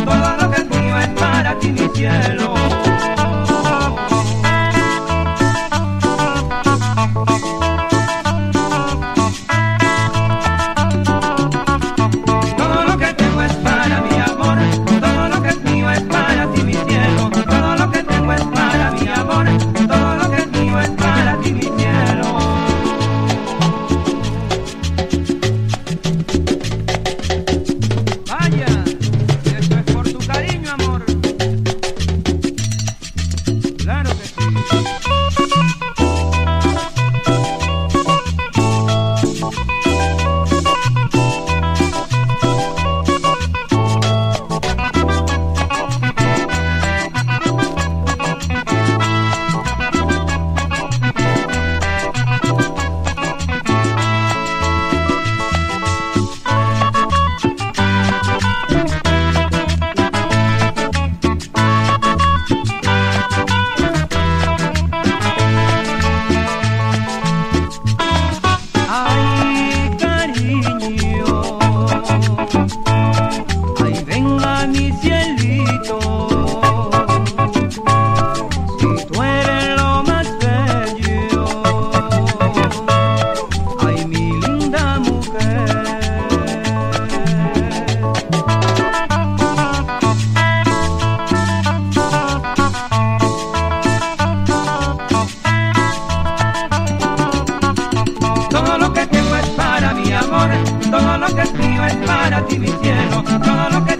todo lo que es mío es para ti, mi cielo. Todo lo que tengo es para mi amor, todo lo que es mío es para ti, mi cielo. Todo lo que tengo es para mi amor, todo lo que es mío es para ti, mi cielo. Vaya, esto es por tu cariño, amor. Claro que sí. Todo lo que tengo es para mi amor, todo lo que es mío es para ti, mi cielo. Todo lo que